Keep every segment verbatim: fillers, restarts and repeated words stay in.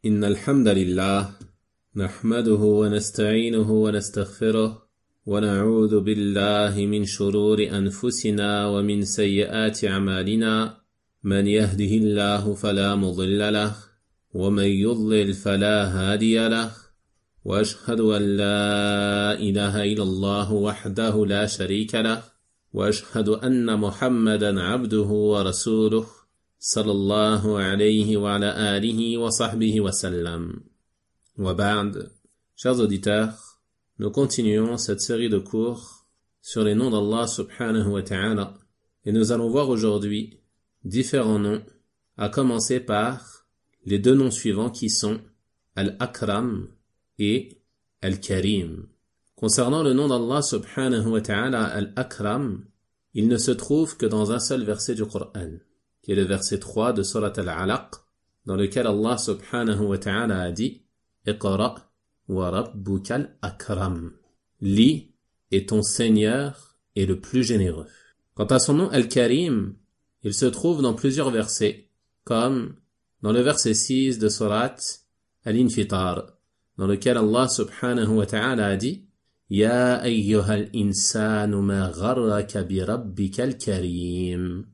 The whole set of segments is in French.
إن الحمد لله نحمده ونستعينه ونستغفره ونعوذ بالله من شرور أنفسنا ومن سيئات أعمالنا من يهده الله فلا مضل له ومن يضلل فلا هادي له وأشهد أن لا إله إلا الله وحده لا شريك له وأشهد أن محمدا عبده ورسوله صلى الله عليه وعلى آله وصحبه وسلم. وبعد, chers auditeurs, nous continuons cette série de cours sur les noms d'Allah subhanahu wa ta'ala et nous allons voir aujourd'hui différents noms, à commencer par les deux noms suivants qui sont Al-Akram et Al-Karim. Concernant le nom d'Allah subhanahu wa ta'ala Al-Akram, il ne se trouve que dans un seul verset du Coran, qui est le verset trois de Surat Al-Alaq, dans lequel Allah subhanahu wa ta'ala a dit Iqra wa rabbukal akram. Lis et ton Seigneur est le plus généreux. Quant à son nom Al-Karim, il se trouve dans plusieurs versets, comme dans le verset six de Surat Al-Infitar, dans lequel Allah subhanahu wa ta'ala a dit Ya ayyuhal insanu ma gharraka bi rabbikal karim.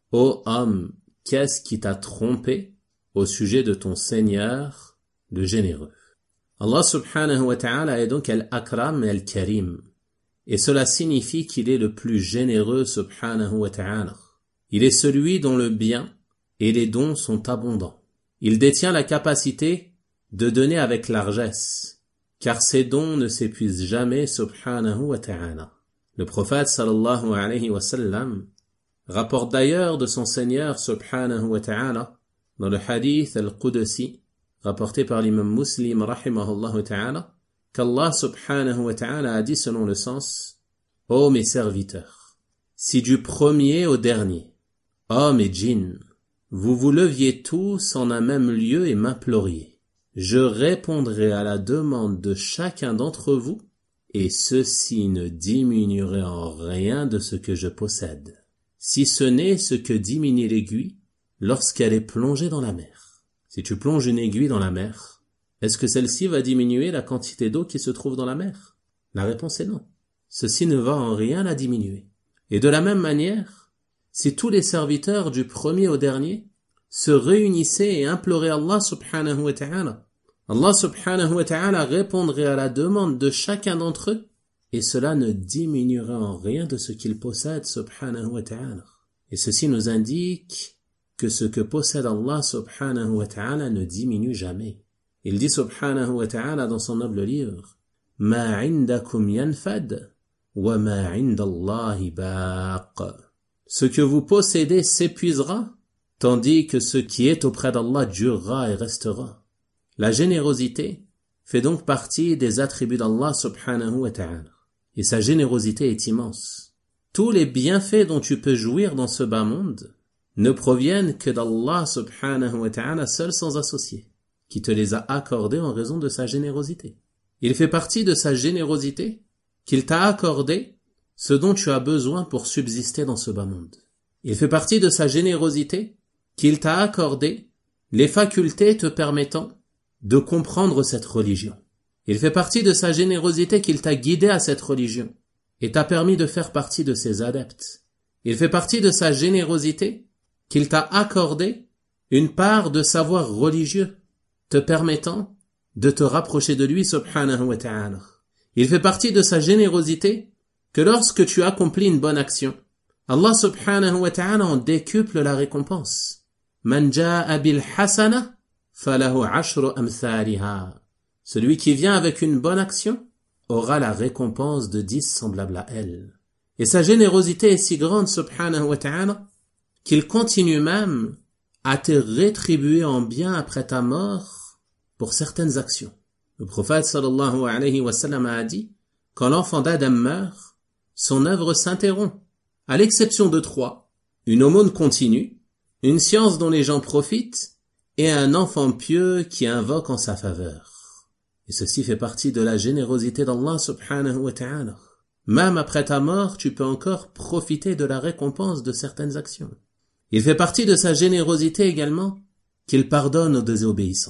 Ô homme, qu'est-ce qui t'a trompé au sujet de ton Seigneur, le généreux? Allah subhanahu wa ta'ala est donc Al-Akram et Al-Karim. Et cela signifie qu'il est le plus généreux subhanahu wa ta'ala. Il est celui dont le bien et les dons sont abondants. Il détient la capacité de donner avec largesse, car ses dons ne s'épuisent jamais subhanahu wa ta'ala. Le prophète sallallahu alayhi wa sallam rapporte d'ailleurs de son Seigneur subhanahu wa ta'ala dans le hadith al-Qudsi rapporté par l'imam Muslim rahimahullah ta'ala qu'Allah subhanahu wa ta'ala a dit selon le sens Ô mes serviteurs, si du premier au dernier, hommes et djinns, vous vous leviez tous en un même lieu et m'imploriez, je répondrai à la demande de chacun d'entre vous et ceci ne diminuerait en rien de ce que je possède. Si ce n'est ce que diminue l'aiguille lorsqu'elle est plongée dans la mer. Si tu plonges une aiguille dans la mer, est-ce que celle-ci va diminuer la quantité d'eau qui se trouve dans la mer? La réponse est non. Ceci ne va en rien la diminuer. Et de la même manière, si tous les serviteurs du premier au dernier se réunissaient et imploraient Allah subhanahu wa ta'ala, Allah subhanahu wa ta'ala répondrait à la demande de chacun d'entre eux et cela ne diminuera en rien de ce qu'il possède subhanahu wa ta'ala. Et ceci nous indique que ce que possède Allah subhanahu wa ta'ala ne diminue jamais. Il dit subhanahu wa ta'ala dans son noble livre Ma indakum yanfad wa ma indallahi baq. Ce que vous possédez s'épuisera, tandis que ce qui est auprès d'Allah durera et restera. La générosité fait donc partie des attributs d'Allah subhanahu wa ta'ala. Et sa générosité est immense. Tous les bienfaits dont tu peux jouir dans ce bas monde ne proviennent que d'Allah subhanahu wa ta'ala seul sans associé, qui te les a accordés en raison de sa générosité. Il fait partie de sa générosité qu'il t'a accordé ce dont tu as besoin pour subsister dans ce bas monde. Il fait partie de sa générosité qu'il t'a accordé les facultés te permettant de comprendre cette religion. Il fait partie de sa générosité qu'il t'a guidé à cette religion et t'a permis de faire partie de ses adeptes. Il fait partie de sa générosité qu'il t'a accordé une part de savoir religieux te permettant de te rapprocher de lui subhanahu wa ta'ala. Il fait partie de sa générosité que lorsque tu accomplis une bonne action, Allah subhanahu wa ta'ala en décuple la récompense. Man ja'a bil hasana falahu ashru amthaliha. Celui qui vient avec une bonne action aura la récompense de dix semblables à elle. Et sa générosité est si grande, subhanahu wa ta'ala, qu'il continue même à te rétribuer en bien après ta mort pour certaines actions. Le prophète sallallahu alayhi wa sallam a dit, quand l'enfant d'Adam meurt, son œuvre s'interrompt, à l'exception de trois, une aumône continue, une science dont les gens profitent, et un enfant pieux qui invoque en sa faveur. Et ceci fait partie de la générosité d'Allah subhanahu wa ta'ala. Même après ta mort, tu peux encore profiter de la récompense de certaines actions. Il fait partie de sa générosité également qu'il pardonne aux désobéissants.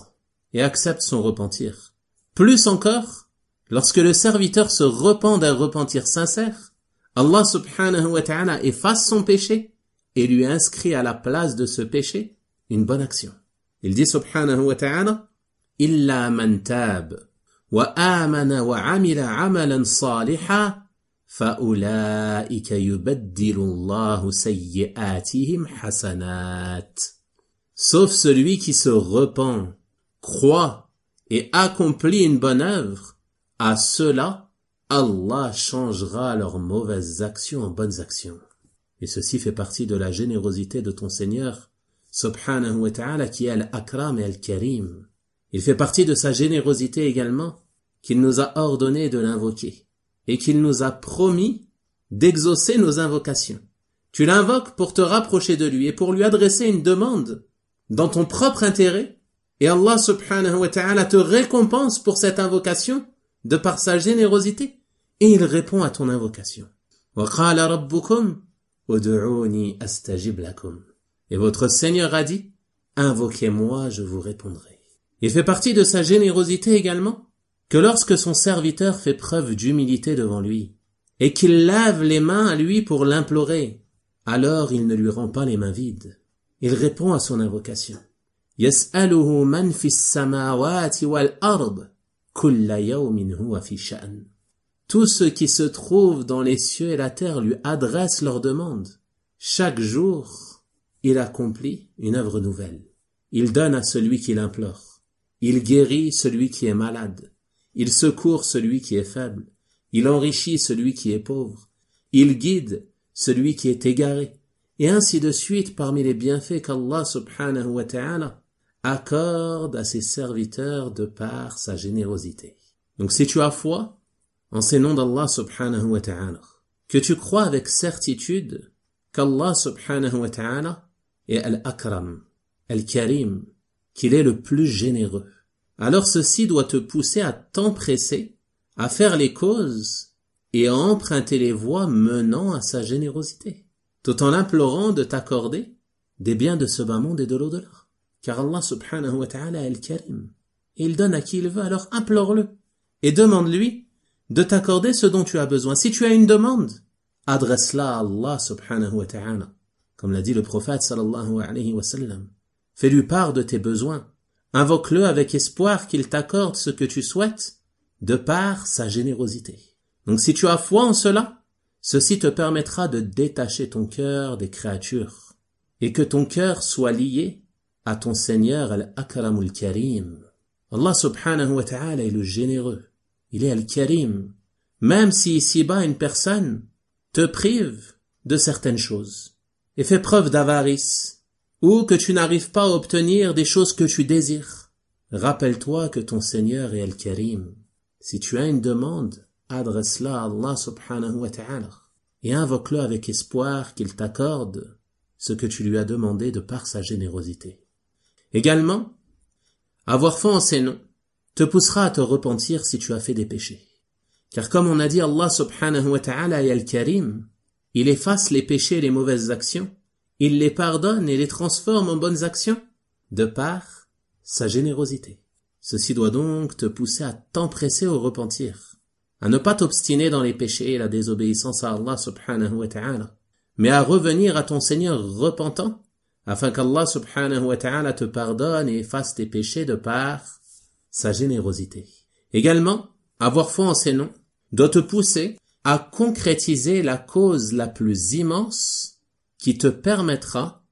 et accepte son repentir. Plus encore, lorsque le serviteur se repent d'un repentir sincère, Allah subhanahu wa ta'ala efface son péché et lui inscrit à la place de ce péché une bonne action. Il dit subhanahu wa ta'ala, Illa man tab wa amana wa amila amalan saliha fa ulaika yubaddilu Allahu sayyi'atihim hasanat. Sauf celui qui se repent, croit et accomplit une bonne œuvre, à ceux-là, Allah changera leurs mauvaises actions en bonnes actions. Et ceci fait partie de la générosité de ton Seigneur, subhanahu wa ta'ala, qui est Al-Akram et Al-Karim. Il fait partie de sa générosité également qu'il nous a ordonné de l'invoquer et qu'il nous a promis d'exaucer nos invocations. Tu l'invoques pour te rapprocher de lui et pour lui adresser une demande dans ton propre intérêt, et Allah subhanahu wa ta'ala te récompense pour cette invocation de par sa générosité, et il répond à ton invocation. Wa qala rabbukum ud'uni astajib lakum. Et votre Seigneur a dit, invoquez-moi, je vous répondrai. Il fait partie de sa générosité également que lorsque son serviteur fait preuve d'humilité devant lui et qu'il lève les mains à lui pour l'implorer, alors il ne lui rend pas les mains vides. Il répond à son invocation. Yas'aluhu man fis samawati wal ard kulla yawmin huwa fi sha'n. Tous ceux qui se trouvent dans les cieux et la terre lui adressent leurs demandes. Chaque jour, il accomplit une œuvre nouvelle. Il donne à celui qui l'implore. Il guérit celui qui est malade. Il secourt celui qui est faible. Il enrichit celui qui est pauvre. Il guide celui qui est égaré. Et ainsi de suite parmi les bienfaits qu'Allah subhanahu wa ta'ala accorde à ses serviteurs de par sa générosité. Donc si tu as foi en ces noms d'Allah subhanahu wa ta'ala, que tu crois avec certitude qu'Allah subhanahu wa ta'ala est Al-Akram, Al-Karim, qu'il est le plus généreux, alors ceci doit te pousser à t'empresser, à faire les causes et à emprunter les voies menant à sa générosité, tout en l'implorant de t'accorder des biens de ce bas monde et de l'au-delà. Car Allah subhanahu wa ta'ala est Al-Karim, et il donne à qui il veut, alors implore-le et demande-lui de t'accorder ce dont tu as besoin. Si tu as une demande, adresse-la à Allah subhanahu wa ta'ala. Comme l'a dit le prophète sallallahu alayhi wa sallam. Fais-lui part de tes besoins. Invoque-le avec espoir qu'il t'accorde ce que tu souhaites de par sa générosité. Donc si tu as foi en cela, ceci te permettra de détacher ton cœur des créatures et que ton cœur soit lié à ton Seigneur Al-Akramul Karim. Allah subhanahu wa ta'ala est le généreux. Il est Al-Karim. Même si ici-bas une personne te prive de certaines choses et fait preuve d'avarice ou que tu n'arrives pas à obtenir des choses que tu désires, rappelle-toi que ton Seigneur est Al-Karim. Si tu as une demande, adresse-la à Allah subhanahu wa ta'ala et invoque-le avec espoir qu'il t'accorde ce que tu lui as demandé de par sa générosité. Également, avoir foi en ses noms te poussera à te repentir si tu as fait des péchés. Car comme on a dit, Allah subhanahu wa ta'ala est Al-Karim, il efface les péchés et les mauvaises actions, il les pardonne et les transforme en bonnes actions, de par sa générosité. Ceci doit donc te pousser à t'empresser au repentir, à ne pas t'obstiner dans les péchés et la désobéissance à Allah subhanahu wa ta'ala, mais à revenir à ton Seigneur repentant, afin qu'Allah subhanahu wa ta'ala te pardonne et efface tes péchés de par sa générosité. Également, avoir foi en ses noms doit te pousser à concrétiser la cause la plus immense qui te permettra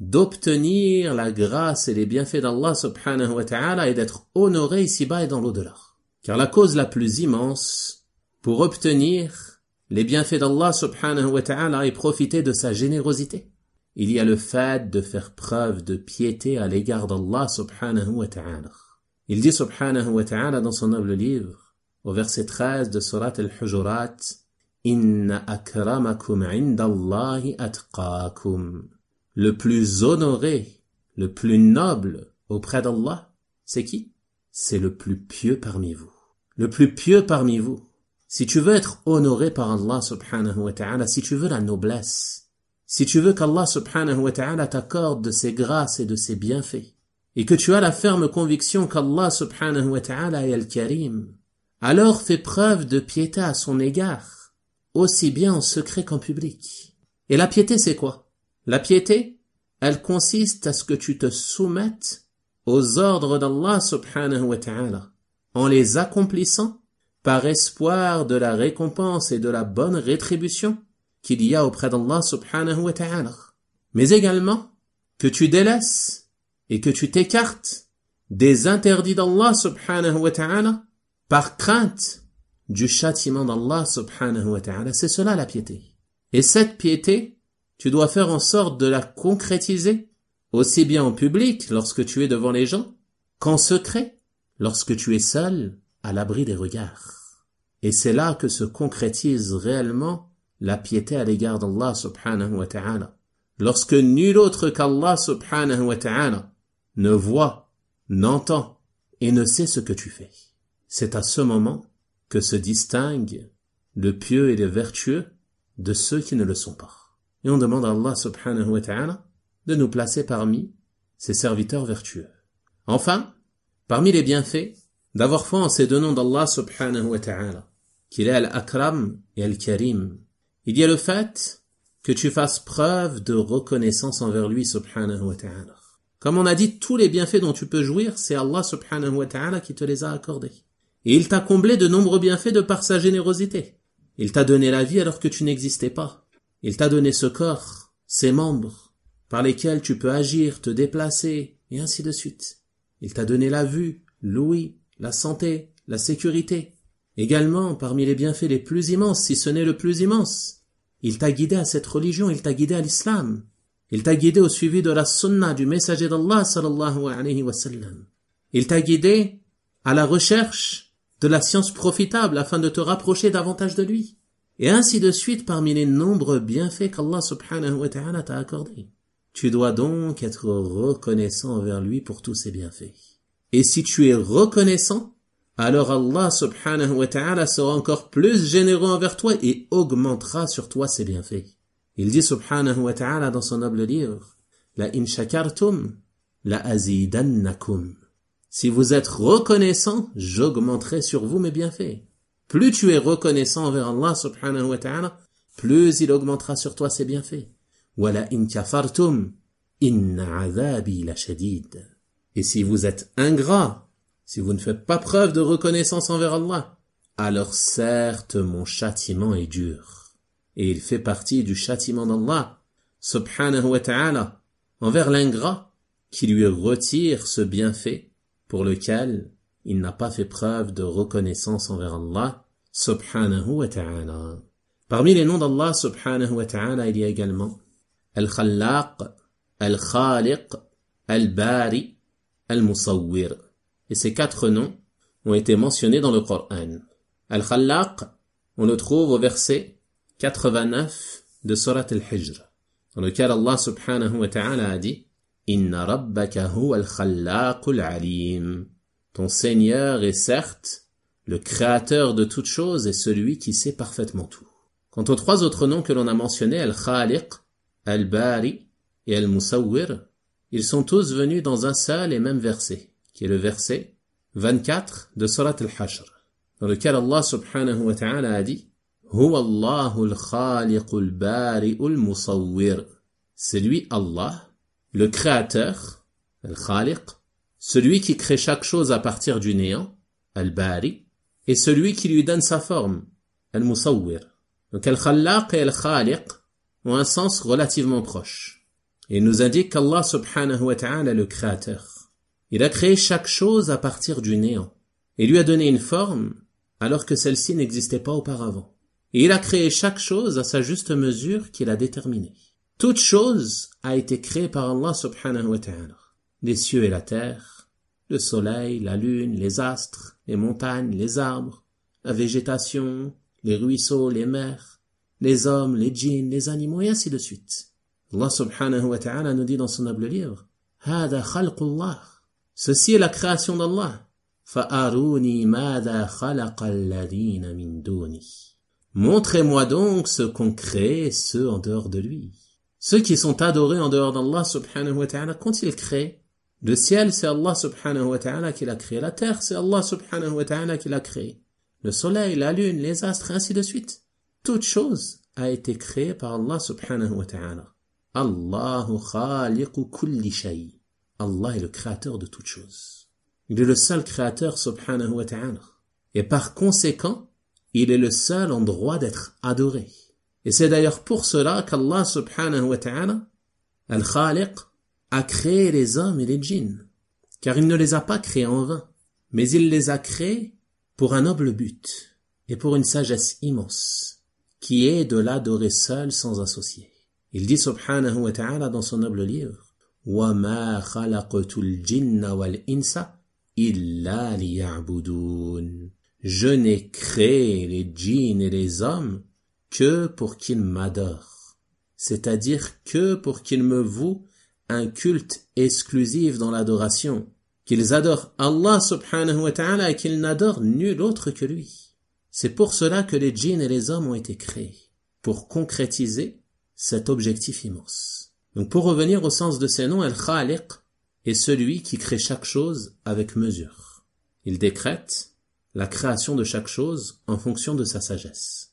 d'obtenir la grâce et les bienfaits d'Allah subhanahu wa ta'ala et d'être honoré ici-bas et dans l'au-delà. Car la cause la plus immense pour obtenir les bienfaits d'Allah subhanahu wa ta'ala et profiter de sa générosité, il y a le fait de faire preuve de piété à l'égard d'Allah subhanahu wa ta'ala. Il dit subhanahu wa ta'ala dans son noble livre, au verset treize de Surat Al-Hujurat, « Inna akramakum indallahi atqakum » Le plus honoré, le plus noble auprès d'Allah, c'est qui? C'est le plus pieux parmi vous. Le plus pieux parmi vous. Si tu veux être honoré par Allah subhanahu wa ta'ala, si tu veux la noblesse, si tu veux qu'Allah subhanahu wa ta'ala t'accorde de ses grâces et de ses bienfaits, et que tu as la ferme conviction qu'Allah subhanahu wa ta'ala est Al-Karim, alors fais preuve de piété à son égard, aussi bien en secret qu'en public. Et la piété, c'est quoi? La piété, elle consiste à ce que tu te soumettes aux ordres d'Allah subhanahu wa ta'ala, en les accomplissant par espoir de la récompense et de la bonne rétribution qu'il y a auprès d'Allah subhanahu wa ta'ala. Mais également, que tu délaisses et que tu t'écartes des interdits d'Allah subhanahu wa ta'ala par crainte du châtiment d'Allah subhanahu wa ta'ala. C'est cela la piété. Et cette piété, tu dois faire en sorte de la concrétiser aussi bien en public lorsque tu es devant les gens qu'en secret lorsque tu es seul à l'abri des regards. Et c'est là que se concrétise réellement la piété à l'égard d'Allah subhanahu wa ta'ala. Lorsque nul autre qu'Allah subhanahu wa ta'ala ne voit, n'entend et ne sait ce que tu fais. C'est à ce moment que se distingue le pieux et le vertueux de ceux qui ne le sont pas. Et on demande à Allah subhanahu wa ta'ala de nous placer parmi ses serviteurs vertueux. Enfin, parmi les bienfaits d'avoir foi en ces deux noms d'Allah subhanahu wa ta'ala, qu'il est Al-Akram et Al-Karim, il y a le fait que tu fasses preuve de reconnaissance envers lui subhanahu wa ta'ala. Comme on a dit, tous les bienfaits dont tu peux jouir, c'est Allah subhanahu wa ta'ala qui te les a accordés. Et il t'a comblé de nombreux bienfaits de par sa générosité. Il t'a donné la vie alors que tu n'existais pas. Il t'a donné ce corps, ces membres, par lesquels tu peux agir, te déplacer, et ainsi de suite. Il t'a donné la vue, l'ouïe, la santé, la sécurité. Également, parmi les bienfaits les plus immenses, si ce n'est le plus immense, il t'a guidé à cette religion, il t'a guidé à l'islam. Il t'a guidé au suivi de la sunna du messager d'Allah sallallahu alayhi wa sallam. Il t'a guidé à la recherche de la science profitable afin de te rapprocher davantage de lui. Et ainsi de suite parmi les nombreux bienfaits qu'Allah subhanahu wa ta'ala t'a accordés. Tu dois donc être reconnaissant envers lui pour tous ces bienfaits. Et si tu es reconnaissant, alors Allah subhanahu wa ta'ala sera encore plus généreux envers toi et augmentera sur toi ses bienfaits. Il dit subhanahu wa ta'ala dans son noble livre, La in shakartum, la azidannakum. Si vous êtes reconnaissant, j'augmenterai sur vous mes bienfaits. Plus tu es reconnaissant envers Allah subhanahu wa ta'ala, plus il augmentera sur toi ses bienfaits. Wa la in kafartum, inna azabi la shadid. Et si vous êtes ingrat, si vous ne faites pas preuve de reconnaissance envers Allah, alors certes mon châtiment est dur. Et il fait partie du châtiment d'Allah, subhanahu wa ta'ala, envers l'ingrat, qui lui retire ce bienfait pour lequel il n'a pas fait preuve de reconnaissance envers Allah, subhanahu wa ta'ala. Parmi les noms d'Allah, subhanahu wa ta'ala, il y a également Al-Khallaq, Al-Khaliq, Al-Bari, Al-Musawwir. Et ces quatre noms ont été mentionnés dans le Coran. Al-Khallaq, on le trouve au verset quatre-vingt-neuf de Surat Al-Hijr, dans lequel Allah subhanahu wa ta'ala a dit Inna rabbaka huwa al-khallaqul alim. Ton Seigneur est certes le créateur de toutes choses et celui qui sait parfaitement tout. Quant aux trois autres noms que l'on a mentionnés, Al-Khaliq, Al-Bari et Al-Musawwir, ils sont tous venus dans un seul et même verset, qui est le verset vingt-quatre de Surat Al-Hashr, dans lequel Allah subhanahu wa ta'ala a dit Huwa Allahu al-Khaliqul Bari'ul Musawwir. C'est lui Allah, le créateur, Al-Khaliq, celui qui crée chaque chose à partir du néant, Al-Bari, et celui qui lui donne sa forme, Al-Musawwir. Donc Al-Khallaq et Al-Khaliq ont un sens relativement proche. Et il nous indique qu'Allah subhanahu wa ta'ala est le créateur. Il a créé chaque chose à partir du néant, et lui a donné une forme alors que celle-ci n'existait pas auparavant. Et il a créé chaque chose à sa juste mesure qu'il a déterminée. Toute chose a été créée par Allah subhanahu wa ta'ala. Les cieux et la terre, le soleil, la lune, les astres, les montagnes, les arbres, la végétation, les ruisseaux, les mers, les hommes, les djinns, les animaux, et ainsi de suite. Allah subhanahu wa ta'ala nous dit dans son noble livre, Hada khalqullah. Ceci est la création d'Allah. Fa'aruni mada khalaqa alladhina min duni. Montrez-moi donc ce qu'ont créé ceux en dehors de lui. Ceux qui sont adorés en dehors d'Allah subhanahu wa ta'ala, qu'ont-ils créé Le ciel, c'est Allah subhanahu wa ta'ala qui l'a créé. La terre, c'est Allah subhanahu wa ta'ala qui l'a créé. Le soleil, la lune, les astres, ainsi de suite. Toute chose a été créée par Allah subhanahu wa ta'ala. Allahu khaliqu kulli shay. Allah est le créateur de toutes choses. Il est le seul créateur subhanahu wa ta'ala. Et par conséquent, il est le seul en droit d'être adoré. Et c'est d'ailleurs pour cela qu'Allah subhanahu wa ta'ala, Al-Khaliq, a créé les hommes et les djinns, car il ne les a pas créés en vain, mais il les a créés pour un noble but et pour une sagesse immense, qui est de l'adorer seul sans associé. Il dit subhanahu wa ta'ala dans son noble livre, وَمَا خَلَقْتُ الْجِنَّ وَالْإِنسَ إِلَّا لِيَعْبُدُونَ. Je n'ai créé les djinns et les hommes que pour qu'ils m'adorent, c'est-à-dire que pour qu'ils me vouent un culte exclusif dans l'adoration, qu'ils adorent Allah subhanahu wa ta'ala et qu'ils n'adorent nul autre que lui. C'est pour cela que les djinns et les hommes ont été créés, pour concrétiser cet objectif immense. Donc pour revenir au sens de ces noms, Al-Khaliq est celui qui crée chaque chose avec mesure. Il décrète la création de chaque chose en fonction de sa sagesse.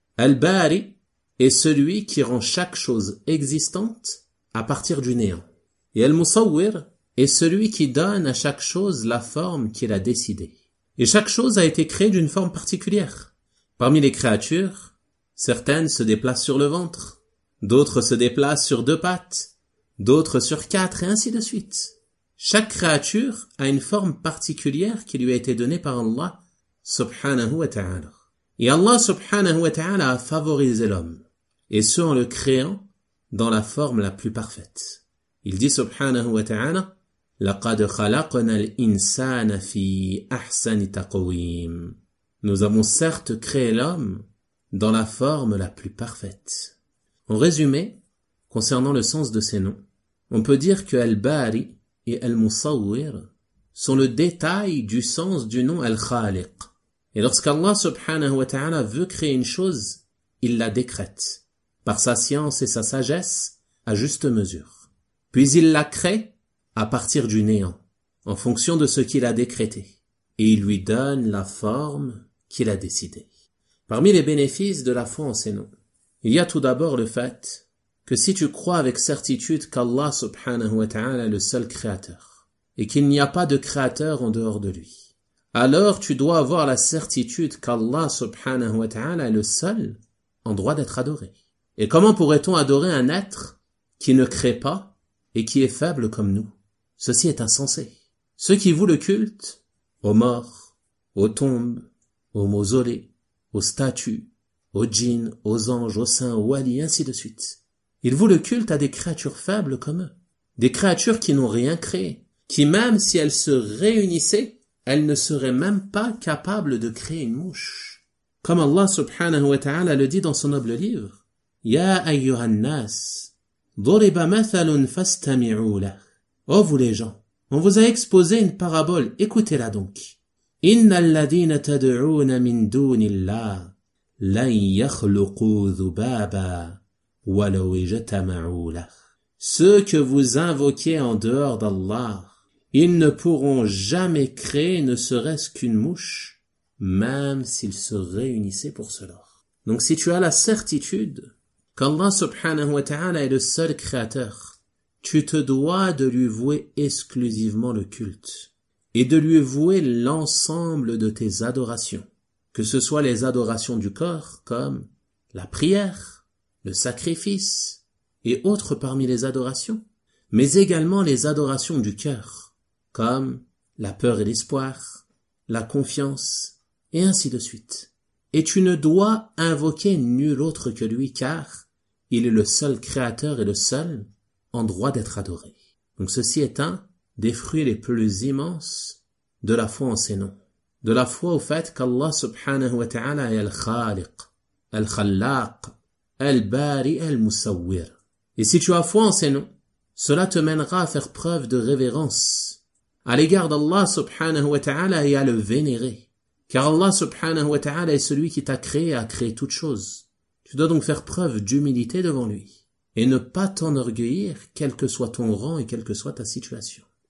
Al-Bari est celui qui rend chaque chose existante à partir du néant. Et Al-Musawwir est celui qui donne à chaque chose la forme qu'il a décidée. Et chaque chose a été créée d'une forme particulière. Parmi les créatures, certaines se déplacent sur le ventre, d'autres se déplacent sur deux pattes, d'autres sur quatre, et ainsi de suite. Chaque créature a une forme particulière qui lui a été donnée par Allah subhanahu wa ta'ala. Et Allah subhanahu wa ta'ala a favorisé l'homme, et ce en le créant dans la forme la plus parfaite. Il dit subhanahu wa ta'ala, لَقَدْ خَلَقْنَا الْإِنسَانَ فِي أَحْسَنِ تَقْوِيمٍ. Nous avons certes créé l'homme dans la forme la plus parfaite. En résumé, concernant le sens de ces noms, on peut dire que Al-Bari et Al-Musawwir sont le détail du sens du nom Al-Khaliq. Et lorsqu'Allah subhanahu wa ta'ala veut créer une chose, il la décrète, par sa science et sa sagesse, à juste mesure. Puis il la crée à partir du néant, en fonction de ce qu'il a décrété, et il lui donne la forme qu'il a décidée. Parmi les bénéfices de la foi en ces noms, il y a tout d'abord le fait que si tu crois avec certitude qu'Allah subhanahu wa ta'ala est le seul créateur, et qu'il n'y a pas de créateur en dehors de lui, alors tu dois avoir la certitude qu'Allah subhanahu wa ta'ala est le seul en droit d'être adoré. Et comment pourrait-on adorer un être qui ne crée pas et qui est faible comme nous? Ceci est insensé. Ceux qui vouent le culte aux morts, aux tombes, aux mausolées, aux statues, aux djinns, aux anges, aux saints, aux walis, ainsi de suite. Ils vouent le culte à des créatures faibles comme eux, des créatures qui n'ont rien créé, qui même si elles se réunissaient, elles ne seraient même pas capables de créer une mouche. Comme Allah subhanahu wa ta'ala le dit dans son noble livre, Ya ayyuhan nas, duriba mathalun fastami'u lah. Oh vous les gens, on vous a exposé une parabole, écoutez-la donc. Innal ladhina tad'una min dunillah lan yakhluqu dhubaba walaw ijtama'u lah. Ceux que vous invoquez en dehors d'Allah, ils ne pourront jamais créer ne serait-ce qu'une mouche, même s'ils se réunissaient pour cela. Donc si tu as la certitude qu'Allah subhanahu wa ta'ala est le seul créateur, tu te dois de lui vouer exclusivement le culte et de lui vouer l'ensemble de tes adorations, que ce soit les adorations du corps comme la prière, le sacrifice et autres parmi les adorations, mais également les adorations du cœur comme la peur et l'espoir, la confiance et ainsi de suite. Et tu ne dois invoquer nul autre que lui car il est le seul créateur et le seul en droit d'être adoré. Donc ceci est un des fruits les plus immenses de la foi en ces noms. De la foi au fait qu'Allah subhanahu wa ta'ala est Al-Khaliq, Al-Khallaq, Al-Bari, Al-Musawwir. Et si tu as foi en ces noms, cela te mènera à faire preuve de révérence à l'égard d'Allah subhanahu wa ta'ala et à le vénérer. Car Allah subhanahu wa ta'ala est celui qui t'a créé et a créé toutes choses. Tu dois donc faire preuve d'humilité devant lui et ne pas t'enorgueillir quel que soit ton rang et quelle que soit ta situation.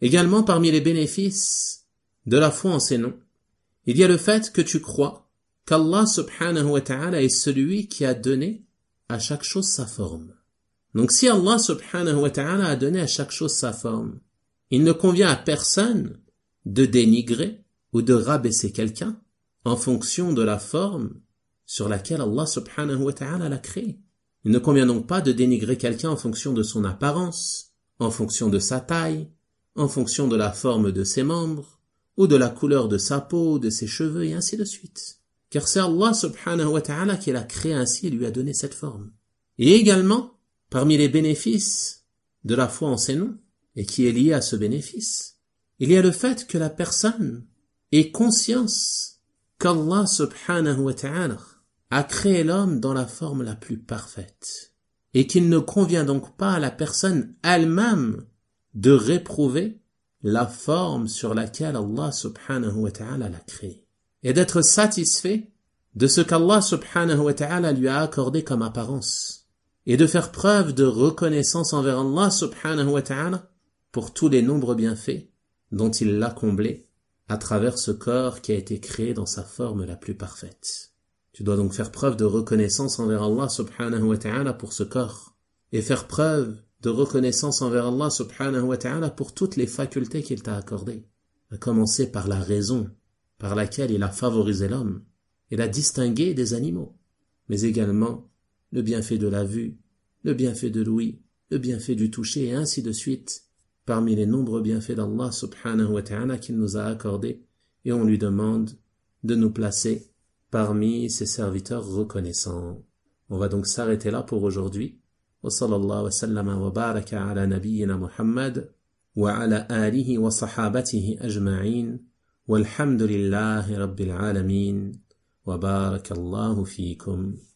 Également, parmi les bénéfices de la foi en ces noms, il y a le fait que tu crois qu'Allah subhanahu wa ta'ala est celui qui a donné à chaque chose sa forme. Donc si Allah subhanahu wa ta'ala a donné à chaque chose sa forme, il ne convient à personne de dénigrer ou de rabaisser quelqu'un en fonction de la forme sur laquelle Allah subhanahu wa ta'ala l'a créé. Il ne convient donc pas de dénigrer quelqu'un en fonction de son apparence, en fonction de sa taille, en fonction de la forme de ses membres, ou de la couleur de sa peau, de ses cheveux, et ainsi de suite. Car c'est Allah subhanahu wa ta'ala qui l'a créé ainsi et lui a donné cette forme. Et également, parmi les bénéfices de la foi en ces noms, et qui est lié à ce bénéfice, il y a le fait que la personne ait conscience qu'Allah subhanahu wa ta'ala a créé l'homme dans la forme la plus parfaite, et qu'il ne convient donc pas à la personne elle-même de réprouver la forme sur laquelle Allah subhanahu wa ta'ala l'a créé, et d'être satisfait de ce qu'Allah subhanahu wa ta'ala lui a accordé comme apparence, et de faire preuve de reconnaissance envers Allah subhanahu wa ta'ala pour tous les nombreux bienfaits dont il l'a comblé à travers ce corps qui a été créé dans sa forme la plus parfaite. Tu dois donc faire preuve de reconnaissance envers Allah subhanahu wa ta'ala pour ce corps, et faire preuve de reconnaissance envers Allah subhanahu wa ta'ala pour toutes les facultés qu'il t'a accordées, à commencer par la raison par laquelle il a favorisé l'homme et l'a distingué des animaux, mais également le bienfait de la vue, le bienfait de l'ouïe, le bienfait du toucher, et ainsi de suite, parmi les nombreux bienfaits d'Allah subhanahu wa ta'ala qu'il nous a accordés, et on lui demande de nous placer parmi ses serviteurs reconnaissants. On va donc s'arrêter là pour aujourd'hui. Wa sallallahu wa sallama wa baraka ala nabiyyina Muhammad wa ala alihi wa sahabatihi ajma'in walhamdulillahi rabbil alamin wa barakallahu fiikum.